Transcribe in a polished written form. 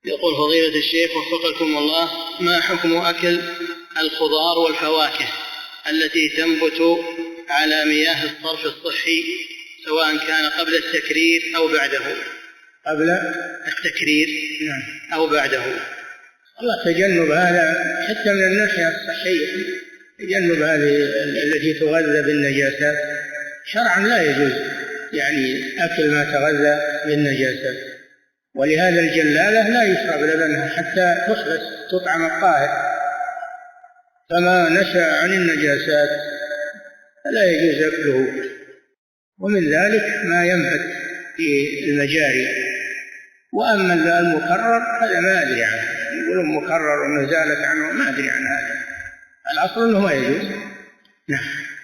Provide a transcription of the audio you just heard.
يقول فضيلة الشيخ وفقكم الله، ما حكم أكل الخضار والفواكه التي تنبت على مياه الصرف الصحي سواء كان قبل التكرير أو بعده؟ قبل التكرير أو بعده. الله تجنب هذا حتى من الناحية الصحية، تجنب هذه التي تغذى بالنجاسات شرعا لا يجوز، يعني أكل ما تغذى بالنجاسات. ولهذا الجلالة لا يشرب لبنها حتى تحبس تطعم الطاهر، فما نشأ عن النجاسات فلا يجوز أكله. ومن ذلك ما ينبت في المجاري. وأما المكرر هذا ما أدري عنه، يقولون مكرر ونزالت عنه، ما أدري عن هذا، الأصل أنه ما يجوز. نعم.